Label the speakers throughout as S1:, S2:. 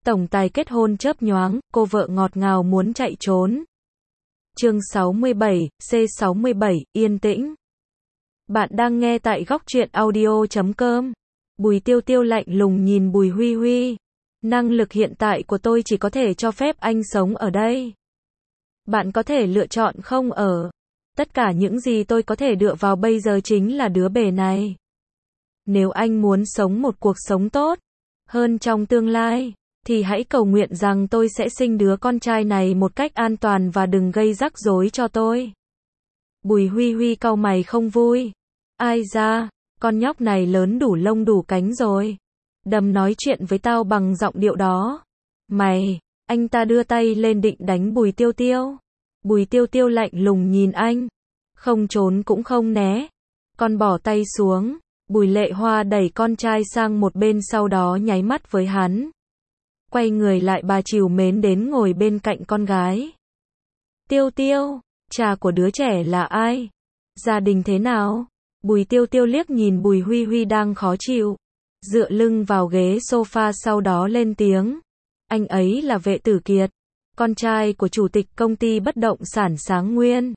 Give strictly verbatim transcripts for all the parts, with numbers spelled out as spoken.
S1: Tổng tài kết hôn chớp nhoáng, cô vợ ngọt ngào muốn chạy trốn. Chương sáu mươi bảy, C sáu mươi bảy, yên tĩnh. Bạn đang nghe tại góc truyện audio chấm com. Bùi Tiêu Tiêu lạnh lùng nhìn Bùi Huy Huy. Năng lực hiện tại của tôi chỉ có thể cho phép anh sống ở đây. Bạn có thể lựa chọn không ở. Tất cả những gì tôi có thể dựa vào bây giờ chính là đứa bề này. Nếu anh muốn sống một cuộc sống tốt hơn trong tương lai, thì hãy cầu nguyện rằng tôi sẽ sinh đứa con trai này một cách an toàn và đừng gây rắc rối cho tôi. Bùi Huy Huy cau mày không vui. Ai da, con nhóc này lớn đủ lông đủ cánh rồi. Đừng nói chuyện với tao bằng giọng điệu đó. Mày, anh ta đưa tay lên định đánh Bùi Tiêu Tiêu. Bùi Tiêu Tiêu lạnh lùng nhìn anh. Không trốn cũng không né. Con bỏ tay xuống. Bùi Lệ Hoa đẩy con trai sang một bên sau đó nháy mắt với hắn. Quay người lại bà trìu mến đến ngồi bên cạnh con gái. Tiêu Tiêu, cha của đứa trẻ là ai? Gia đình thế nào? Bùi Tiêu Tiêu liếc nhìn Bùi Huy Huy đang khó chịu. Dựa lưng vào ghế sofa sau đó lên tiếng. Anh ấy là Vệ Tử Kiệt, con trai của chủ tịch công ty bất động sản Sáng Nguyên.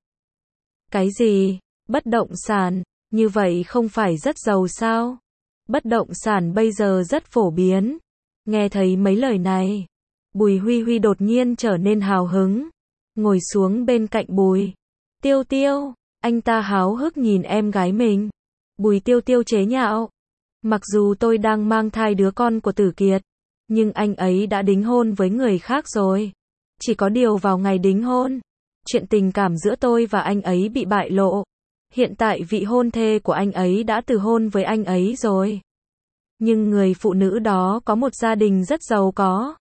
S1: Cái gì? Bất động sản? Như vậy không phải rất giàu sao? Bất động sản bây giờ rất phổ biến. Nghe thấy mấy lời này, Bùi Huy Huy đột nhiên trở nên hào hứng. Ngồi xuống bên cạnh Bùi Tiêu Tiêu, anh ta háo hức nhìn em gái mình. Bùi Tiêu Tiêu chế nhạo. Mặc dù tôi đang mang thai đứa con của Tử Kiệt, nhưng anh ấy đã đính hôn với người khác rồi. Chỉ có điều vào ngày đính hôn, chuyện tình cảm giữa tôi và anh ấy bị bại lộ. Hiện tại vị hôn thê của anh ấy đã từ hôn với anh ấy rồi. Nhưng người phụ nữ đó có một gia đình rất giàu có.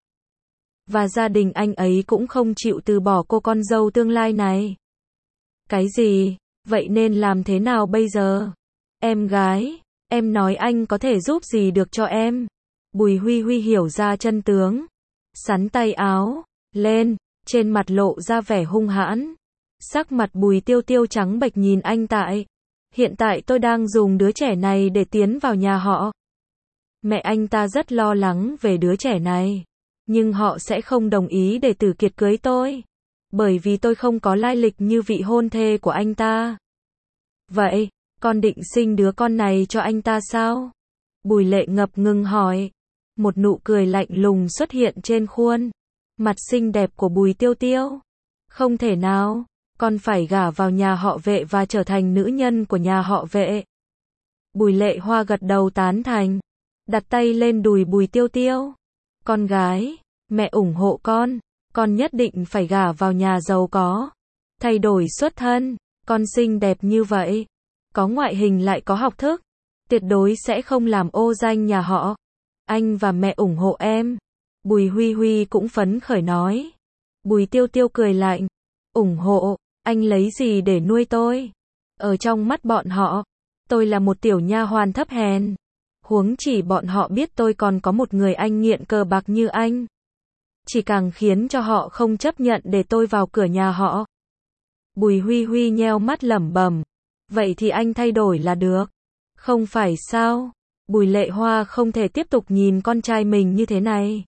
S1: Và gia đình anh ấy cũng không chịu từ bỏ cô con dâu tương lai này. Cái gì? Vậy nên làm thế nào bây giờ? Em gái, em nói anh có thể giúp gì được cho em? Bùi Huy Huy hiểu ra chân tướng. Sắn tay áo lên, trên mặt lộ ra vẻ hung hãn. Sắc mặt Bùi Tiêu Tiêu trắng bệch nhìn anh tại. Hiện tại tôi đang dùng đứa trẻ này để tiến vào nhà họ. Mẹ anh ta rất lo lắng về đứa trẻ này. Nhưng họ sẽ không đồng ý để Tử Kiệt cưới tôi. Bởi vì tôi không có lai lịch như vị hôn thê của anh ta. Vậy, con định sinh đứa con này cho anh ta sao? Bùi Lệ ngập ngừng hỏi. Một nụ cười lạnh lùng xuất hiện trên khuôn mặt xinh đẹp của Bùi Tiêu Tiêu. Không thể nào, con phải gả vào nhà họ Vệ và trở thành nữ nhân của nhà họ Vệ. Bùi Lệ Hoa gật đầu tán thành, đặt tay lên đùi Bùi Tiêu Tiêu. Con gái, mẹ ủng hộ con, con nhất định phải gả vào nhà giàu có. Thay đổi xuất thân, con xinh đẹp như vậy, có ngoại hình lại có học thức, tuyệt đối sẽ không làm ô danh nhà họ. Anh và mẹ ủng hộ em. Bùi Huy Huy cũng phấn khởi nói. Bùi Tiêu Tiêu cười lạnh. Ủng hộ, anh lấy gì để nuôi tôi? Ở trong mắt bọn họ, tôi là một tiểu nha hoàn thấp hèn. Huống chỉ bọn họ biết tôi còn có một người anh nghiện cờ bạc như anh. Chỉ càng khiến cho họ không chấp nhận để tôi vào cửa nhà họ. Bùi Huy Huy nheo mắt lẩm bẩm. Vậy thì anh thay đổi là được. Không phải sao? Bùi Lệ Hoa không thể tiếp tục nhìn con trai mình như thế này.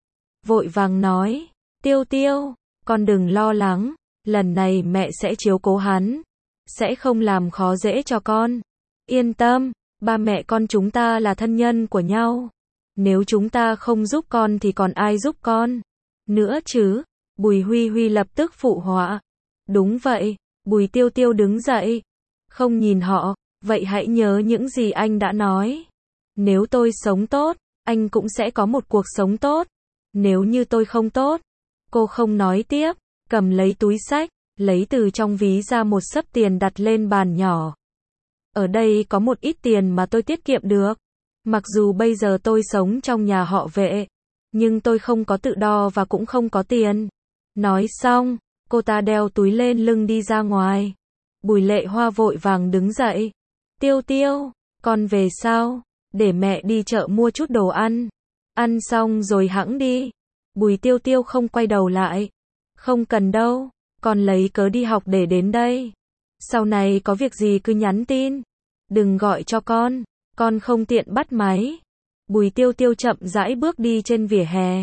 S1: Vội vàng nói. Tiêu Tiêu, con đừng lo lắng. Lần này mẹ sẽ chiếu cố hắn. Sẽ không làm khó dễ cho con. Yên tâm, ba mẹ con chúng ta là thân nhân của nhau. Nếu chúng ta không giúp con thì còn ai giúp con? Nữa chứ? Bùi Huy Huy lập tức phụ họa. Đúng vậy. Bùi Tiêu Tiêu đứng dậy. Không nhìn họ, vậy hãy nhớ những gì anh đã nói. Nếu tôi sống tốt, anh cũng sẽ có một cuộc sống tốt. Nếu như tôi không tốt. Cô không nói tiếp, cầm lấy túi xách, lấy từ trong ví ra một xấp tiền đặt lên bàn nhỏ. Ở đây có một ít tiền mà tôi tiết kiệm được. Mặc dù bây giờ tôi sống trong nhà họ Vệ, nhưng tôi không có tự do và cũng không có tiền. Nói xong, cô ta đeo túi lên lưng đi ra ngoài. Bùi Lệ Hoa vội vàng đứng dậy. Tiêu Tiêu, con về sao? Để mẹ đi chợ mua chút đồ ăn. Ăn xong rồi hẵng đi. Bùi Tiêu Tiêu không quay đầu lại. Không cần đâu, con lấy cớ đi học để đến đây. Sau này có việc gì cứ nhắn tin. Đừng gọi cho con, con không tiện bắt máy. Bùi Tiêu Tiêu chậm rãi bước đi trên vỉa hè.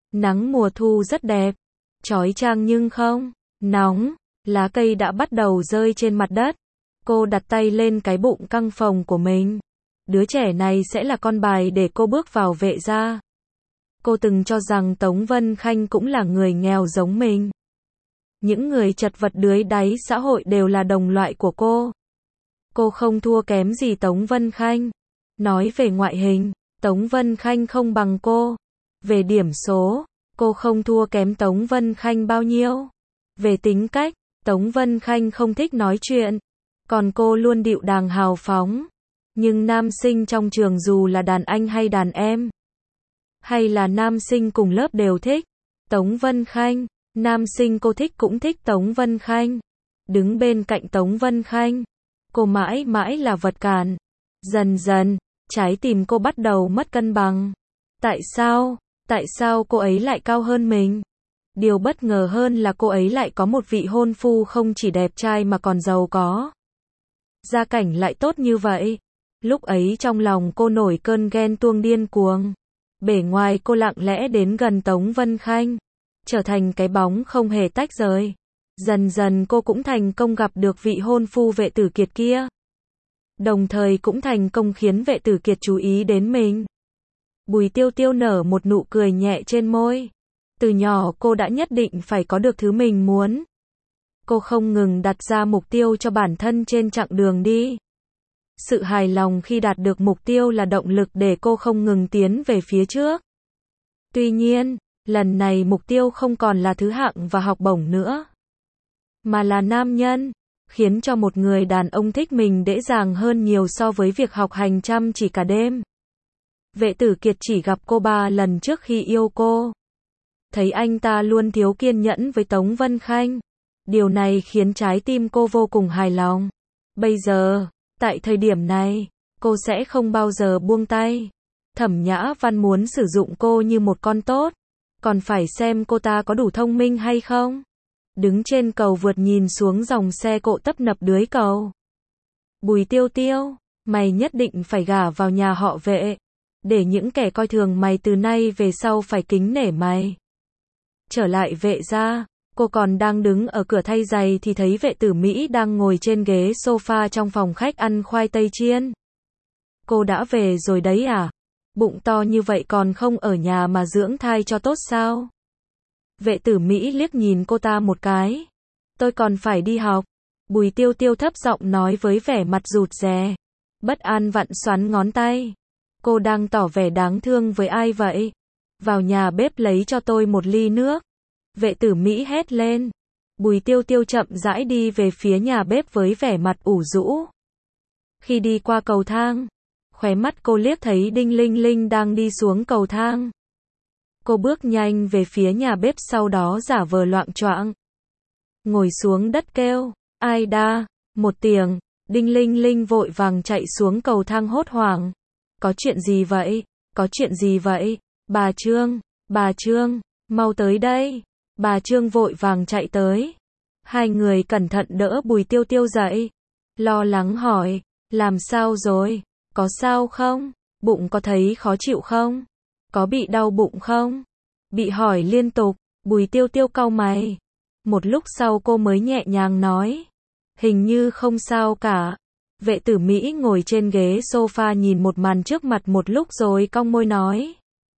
S1: Nắng mùa thu rất đẹp, chói chang nhưng không nóng, lá cây đã bắt đầu rơi trên mặt đất. Cô đặt tay lên cái bụng căng phồng của mình. Đứa trẻ này sẽ là con bài để cô bước vào Vệ gia. Cô từng cho rằng Tống Vân Khanh cũng là người nghèo giống mình. Những người chật vật dưới đáy xã hội đều là đồng loại của cô. Cô không thua kém gì Tống Vân Khanh. Nói về ngoại hình, Tống Vân Khanh không bằng cô. Về điểm số, cô không thua kém Tống Vân Khanh bao nhiêu. Về tính cách, Tống Vân Khanh không thích nói chuyện. Còn cô luôn điệu đàng hào phóng. Nhưng nam sinh trong trường dù là đàn anh hay đàn em, hay là nam sinh cùng lớp đều thích Tống Vân Khanh. Nam sinh cô thích cũng thích Tống Vân Khanh. Đứng bên cạnh Tống Vân Khanh, cô mãi mãi là vật cản. Dần dần, trái tim cô bắt đầu mất cân bằng. Tại sao? Tại sao cô ấy lại cao hơn mình? Điều bất ngờ hơn là cô ấy lại có một vị hôn phu không chỉ đẹp trai mà còn giàu có. Gia cảnh lại tốt như vậy. Lúc ấy trong lòng cô nổi cơn ghen tuông điên cuồng. Bề ngoài cô lặng lẽ đến gần Tống Vân Khanh, trở thành cái bóng không hề tách rời. Dần dần cô cũng thành công gặp được vị hôn phu Vệ Tử Kiệt kia. Đồng thời cũng thành công khiến Vệ Tử Kiệt chú ý đến mình. Bùi Tiêu Tiêu nở một nụ cười nhẹ trên môi. Từ nhỏ cô đã nhất định phải có được thứ mình muốn. Cô không ngừng đặt ra mục tiêu cho bản thân trên chặng đường đi. Sự hài lòng khi đạt được mục tiêu là động lực để cô không ngừng tiến về phía trước. Tuy nhiên, lần này mục tiêu không còn là thứ hạng và học bổng nữa, mà là nam nhân, khiến cho một người đàn ông thích mình dễ dàng hơn nhiều so với việc học hành chăm chỉ cả đêm. Vệ Tử Kiệt chỉ gặp cô ba lần trước khi yêu cô. Thấy anh ta luôn thiếu kiên nhẫn với Tống Vân Khanh. Điều này khiến trái tim cô vô cùng hài lòng. Bây giờ, tại thời điểm này, cô sẽ không bao giờ buông tay. Thẩm Nhã Văn muốn sử dụng cô như một con tốt, còn phải xem cô ta có đủ thông minh hay không. Đứng trên cầu vượt nhìn xuống dòng xe cộ tấp nập dưới cầu. Bùi Tiêu Tiêu, mày nhất định phải gả vào nhà họ Vệ, để những kẻ coi thường mày từ nay về sau phải kính nể mày. Trở lại Vệ gia, cô còn đang đứng ở cửa thay giày thì thấy Vệ Tử Mỹ đang ngồi trên ghế sofa trong phòng khách ăn khoai tây chiên. Cô đã về rồi đấy à? Bụng to như vậy còn không ở nhà mà dưỡng thai cho tốt sao? Vệ Tử Mỹ liếc nhìn cô ta một cái. Tôi còn phải đi học. Bùi Tiêu Tiêu thấp giọng nói với vẻ mặt rụt rè. Bất an vặn xoắn ngón tay. Cô đang tỏ vẻ đáng thương với ai vậy? Vào nhà bếp lấy cho tôi một ly nước. Vệ Tử Mỹ hét lên. Bùi Tiêu Tiêu chậm rãi đi về phía nhà bếp với vẻ mặt ủ rũ. Khi đi qua cầu thang, khóe mắt cô liếc thấy Đinh Linh Linh đang đi xuống cầu thang. Cô bước nhanh về phía nhà bếp, sau đó giả vờ loạng choạng, ngồi xuống đất kêu, ai đa, một tiếng. Đinh Linh Linh vội vàng chạy xuống cầu thang hốt hoảng. Có chuyện gì vậy? Có chuyện gì vậy? Bà Trương, bà Trương, mau tới đây. Bà Trương vội vàng chạy tới. Hai người cẩn thận đỡ Bùi Tiêu Tiêu dậy. Lo lắng hỏi, làm sao rồi? Có sao không? Bụng có thấy khó chịu không? Có bị đau bụng không? Bị hỏi liên tục, Bùi Tiêu Tiêu cau mày. Một lúc sau cô mới nhẹ nhàng nói, hình như không sao cả. Vệ Tử Mỹ ngồi trên ghế sofa nhìn một màn trước mặt một lúc rồi cong môi nói.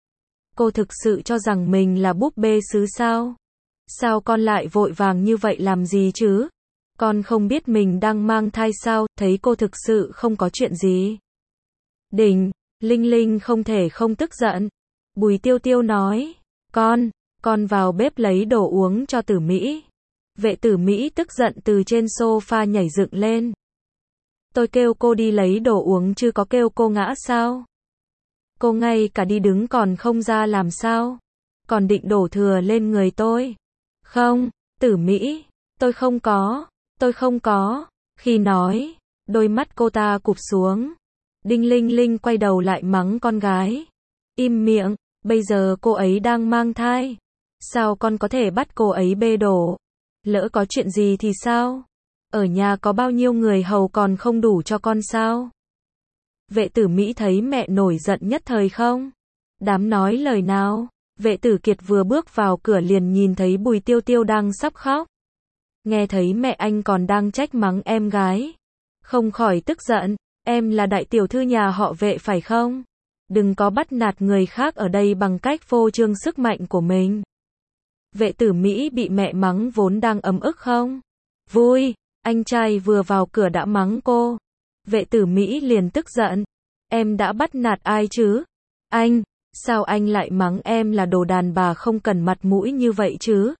S1: Cô thực sự cho rằng mình là búp bê sứ sao? Sao con lại vội vàng như vậy làm gì chứ? Con không biết mình đang mang thai sao? Thấy cô thực sự không có chuyện gì. Đỉnh, Linh Linh không thể không tức giận. Bùi Tiêu Tiêu nói, con, con vào bếp lấy đồ uống cho Tử Mỹ. Vệ Tử Mỹ tức giận từ trên sofa nhảy dựng lên. Tôi kêu cô đi lấy đồ uống chứ có kêu cô ngã sao? Cô ngay cả đi đứng còn không ra làm sao? Còn định đổ thừa lên người tôi? Không, Tử Mỹ, tôi không có, tôi không có. Khi nói, đôi mắt cô ta cụp xuống. Đinh Linh Linh quay đầu lại mắng con gái. Im miệng, bây giờ cô ấy đang mang thai. Sao con có thể bắt cô ấy bê đổ? Lỡ có chuyện gì thì sao? Ở nhà có bao nhiêu người hầu còn không đủ cho con sao? Vệ Tử Mỹ thấy mẹ nổi giận nhất thời không? Dám nói lời nào? Vệ Tử Kiệt vừa bước vào cửa liền nhìn thấy Bùi Tiêu Tiêu đang sắp khóc. Nghe thấy mẹ anh còn đang trách mắng em gái. Không khỏi tức giận, em là đại tiểu thư nhà họ Vệ phải không? Đừng có bắt nạt người khác ở đây bằng cách phô trương sức mạnh của mình. Vệ Tử Mỹ bị mẹ mắng vốn đang ấm ức không? Vui, anh trai vừa vào cửa đã mắng cô. Vệ Tử Mỹ liền tức giận. Em đã bắt nạt ai chứ? Anh, sao anh lại mắng em là đồ đàn bà không cần mặt mũi như vậy chứ?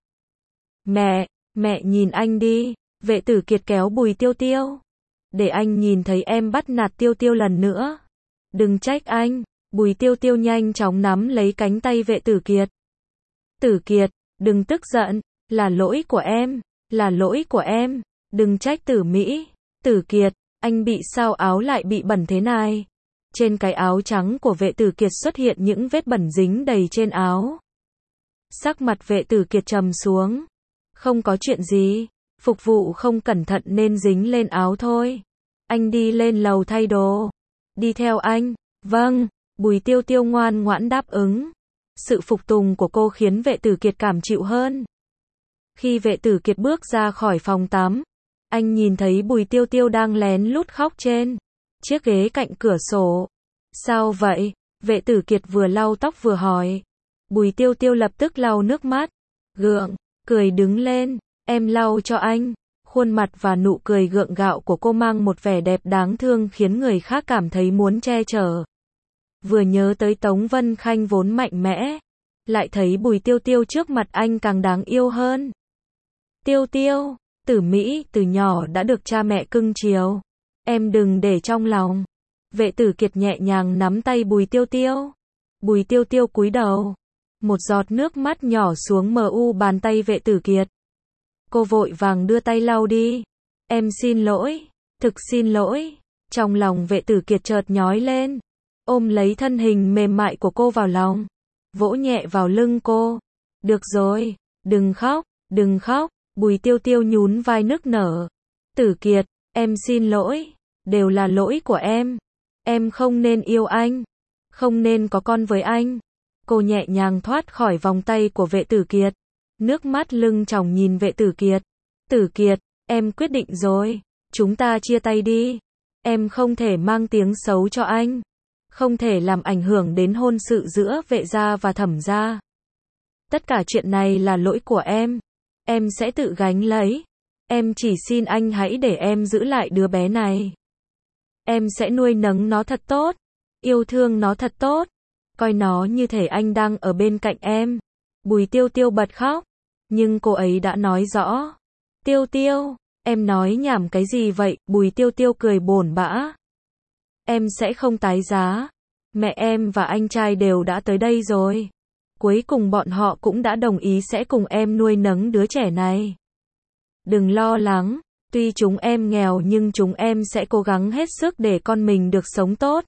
S1: Mẹ, mẹ nhìn anh đi. Vệ Tử Kiệt kéo Bùi Tiêu Tiêu. Để anh nhìn thấy em bắt nạt Tiêu Tiêu lần nữa. Đừng trách anh. Bùi Tiêu Tiêu nhanh chóng nắm lấy cánh tay Vệ Tử Kiệt. Tử Kiệt, đừng tức giận, là lỗi của em, là lỗi của em, đừng trách Tử Mỹ. Tử Kiệt, anh bị sao áo lại bị bẩn thế này? Trên cái áo trắng của Vệ Tử Kiệt xuất hiện những vết bẩn dính đầy trên áo. Sắc mặt Vệ Tử Kiệt trầm xuống. Không có chuyện gì, phục vụ không cẩn thận nên dính lên áo thôi. Anh đi lên lầu thay đồ. Đi theo anh. Vâng. Bùi Tiêu Tiêu ngoan ngoãn đáp ứng. Sự phục tùng của cô khiến Vệ Tử Kiệt cảm chịu hơn. Khi Vệ Tử Kiệt bước ra khỏi phòng tắm, anh nhìn thấy Bùi Tiêu Tiêu đang lén lút khóc trên chiếc ghế cạnh cửa sổ. Sao vậy? Vệ Tử Kiệt vừa lau tóc vừa hỏi. Bùi Tiêu Tiêu lập tức lau nước mắt, gượng, cười đứng lên. Em lau cho anh. Khuôn mặt và nụ cười gượng gạo của cô mang một vẻ đẹp đáng thương khiến người khác cảm thấy muốn che chở. Vừa nhớ tới Tống Vân Khanh vốn mạnh mẽ, lại thấy Bùi Tiêu Tiêu trước mặt anh càng đáng yêu hơn. Tiêu Tiêu, Tử Mỹ từ nhỏ đã được cha mẹ cưng chiều. Em đừng để trong lòng. Vệ Tử Kiệt nhẹ nhàng nắm tay Bùi Tiêu Tiêu. Bùi Tiêu Tiêu cúi đầu. Một giọt nước mắt nhỏ xuống mờ u bàn tay Vệ Tử Kiệt. Cô vội vàng đưa tay lau đi. Em xin lỗi, thực xin lỗi. Trong lòng Vệ Tử Kiệt chợt nhói lên. Ôm lấy thân hình mềm mại của cô vào lòng. Vỗ nhẹ vào lưng cô. Được rồi, đừng khóc, đừng khóc. Bùi Tiêu Tiêu nhún vai nức nở. Tử Kiệt, em xin lỗi. Đều là lỗi của em. Em không nên yêu anh. Không nên có con với anh. Cô nhẹ nhàng thoát khỏi vòng tay của Vệ Tử Kiệt. Nước mắt lưng tròng nhìn Vệ Tử Kiệt. Tử Kiệt, em quyết định rồi. Chúng ta chia tay đi. Em không thể mang tiếng xấu cho anh. Không thể làm ảnh hưởng đến hôn sự giữa Vệ gia và Thẩm gia. Tất cả chuyện này là lỗi của em. Em sẽ tự gánh lấy. Em chỉ xin anh hãy để em giữ lại đứa bé này. Em sẽ nuôi nấng nó thật tốt. Yêu thương nó thật tốt. Coi nó như thể anh đang ở bên cạnh em. Bùi Tiêu Tiêu bật khóc. Nhưng cô ấy đã nói rõ. Tiêu Tiêu, em nói nhảm cái gì vậy? Bùi Tiêu Tiêu cười bồn bã. Em sẽ không tái giá. Mẹ em và anh trai đều đã tới đây rồi. Cuối cùng bọn họ cũng đã đồng ý sẽ cùng em nuôi nấng đứa trẻ này. Đừng lo lắng, tuy chúng em nghèo nhưng chúng em sẽ cố gắng hết sức để con mình được sống tốt.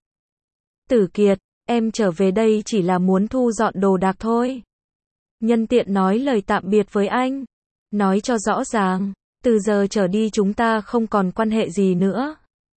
S1: Tử Kiệt, em trở về đây chỉ là muốn thu dọn đồ đạc thôi. Nhân tiện nói lời tạm biệt với anh. Nói cho rõ ràng, từ giờ trở đi chúng ta không còn quan hệ gì nữa.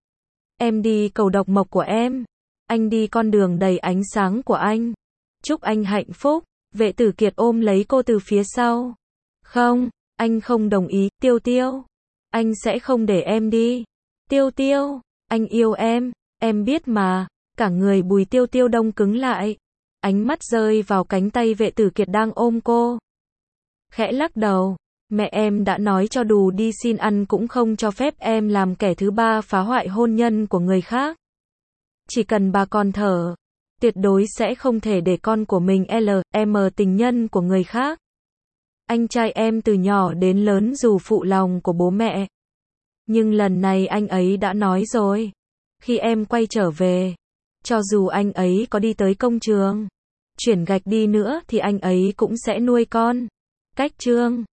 S1: Em đi cầu độc mộc của em. Anh đi con đường đầy ánh sáng của anh. Chúc anh hạnh phúc. Vệ Tử Kiệt ôm lấy cô từ phía sau. Không, anh không đồng ý. Tiêu Tiêu, anh sẽ không để em đi. Tiêu Tiêu, anh yêu em. Em biết mà. Cả người Bùi Tiêu Tiêu đông cứng lại. Ánh mắt rơi vào cánh tay Vệ Tử Kiệt đang ôm cô. Khẽ lắc đầu. Mẹ em đã nói cho dù đi xin ăn cũng không cho phép em làm kẻ thứ ba phá hoại hôn nhân của người khác. Chỉ cần bà còn thở, tuyệt đối sẽ không thể để con của mình L M tình nhân của người khác. Anh trai em từ nhỏ đến lớn dù phụ lòng của bố mẹ. Nhưng lần này anh ấy đã nói rồi. Khi em quay trở về, cho dù anh ấy có đi tới công trường, chuyển gạch đi nữa thì anh ấy cũng sẽ nuôi con. Cách chương